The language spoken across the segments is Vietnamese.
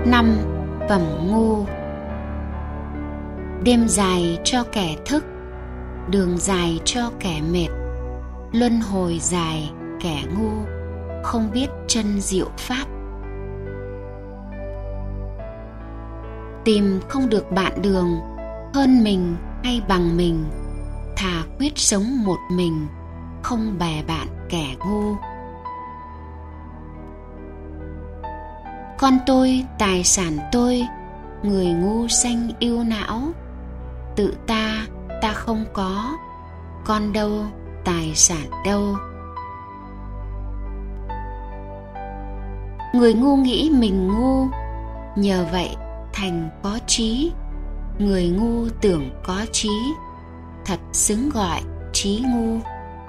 5. Phẩm ngu. Đêm dài cho kẻ thức, đường dài cho kẻ mệt, luân hồi dài kẻ ngu, không biết chân diệu pháp. Tìm không được bạn đường, hơn mình hay bằng mình, thà quyết sống một mình, không bè bạn kẻ ngu. Con tôi, tài sản tôi, người ngu sanh yêu não. Tự ta, ta không có, con đâu, tài sản đâu. Người ngu nghĩ mình ngu, nhờ vậy thành có trí. Người ngu tưởng có trí, thật xứng gọi trí ngu.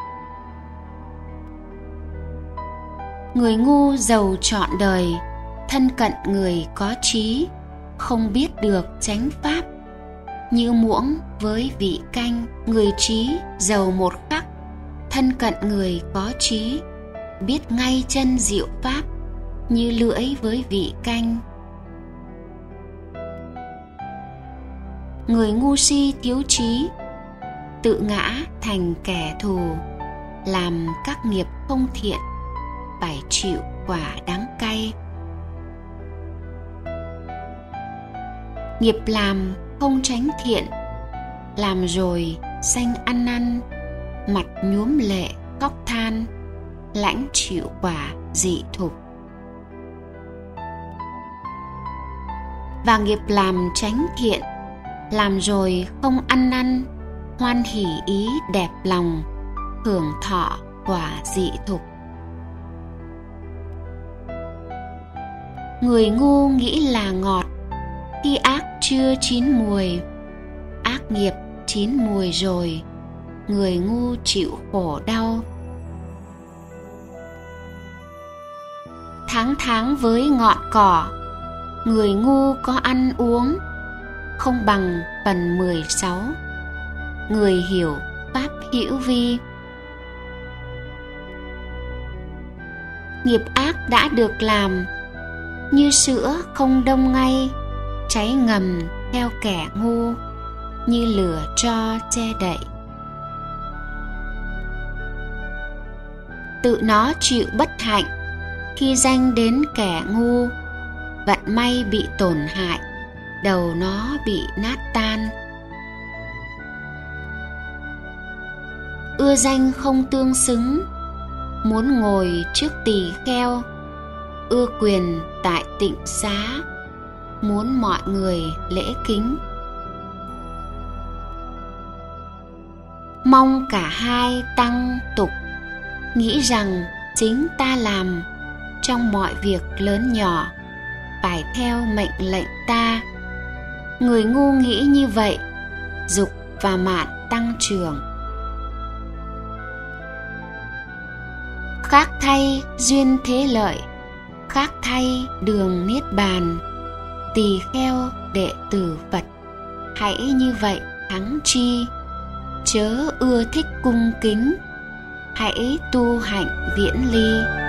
Người ngu giàu trọn đời, thân cận người có trí, không biết được chánh pháp. Như muỗng với vị canh, người trí giàu một khắc, thân cận người có trí, biết ngay chân diệu pháp. Như lưỡi với vị canh. Người ngu si thiếu trí, tự ngã thành kẻ thù, làm các nghiệp không thiện, phải chịu quả đắng cay. Nghiệp làm không tránh thiện, làm rồi sanh ăn năn, mặt nhuốm lệ khóc than, lãnh chịu quả dị thục. Và nghiệp làm tránh thiện, làm rồi không ăn năn, hoan hỉ ý đẹp lòng, hưởng thọ quả dị thục. Người ngu nghĩ là ngọt, khi ác chưa chín mùi. Ác nghiệp chín mùi rồi, người ngu chịu khổ đau. Tháng tháng với ngọn cỏ, người ngu có ăn uống, không bằng phần 16. Người hiểu pháp hữu vi. Nghiệp ác đã được làm, như sữa không đông ngay, cháy ngầm theo kẻ ngu, như lửa tro che đậy. Tự nó chịu bất hạnh, khi danh đến kẻ ngu, vận may bị tổn hại, đầu nó bị nát tan. Ưa danh không tương xứng, muốn ngồi trước tỳ kheo. Ưa quyền tại tịnh xá, muốn mọi người lễ kính. Mong cả hai tăng tục, nghĩ rằng chính ta làm, trong mọi việc lớn nhỏ, phải theo mệnh lệnh ta. Người ngu nghĩ như vậy, dục và mạn tăng trưởng. Khác thay duyên thế lợi, khác thay đường niết bàn. Tỳ kheo đệ tử Phật, hãy như vậy thắng chi. Chớ ưa thích cung kính, hãy tu hạnh viễn ly.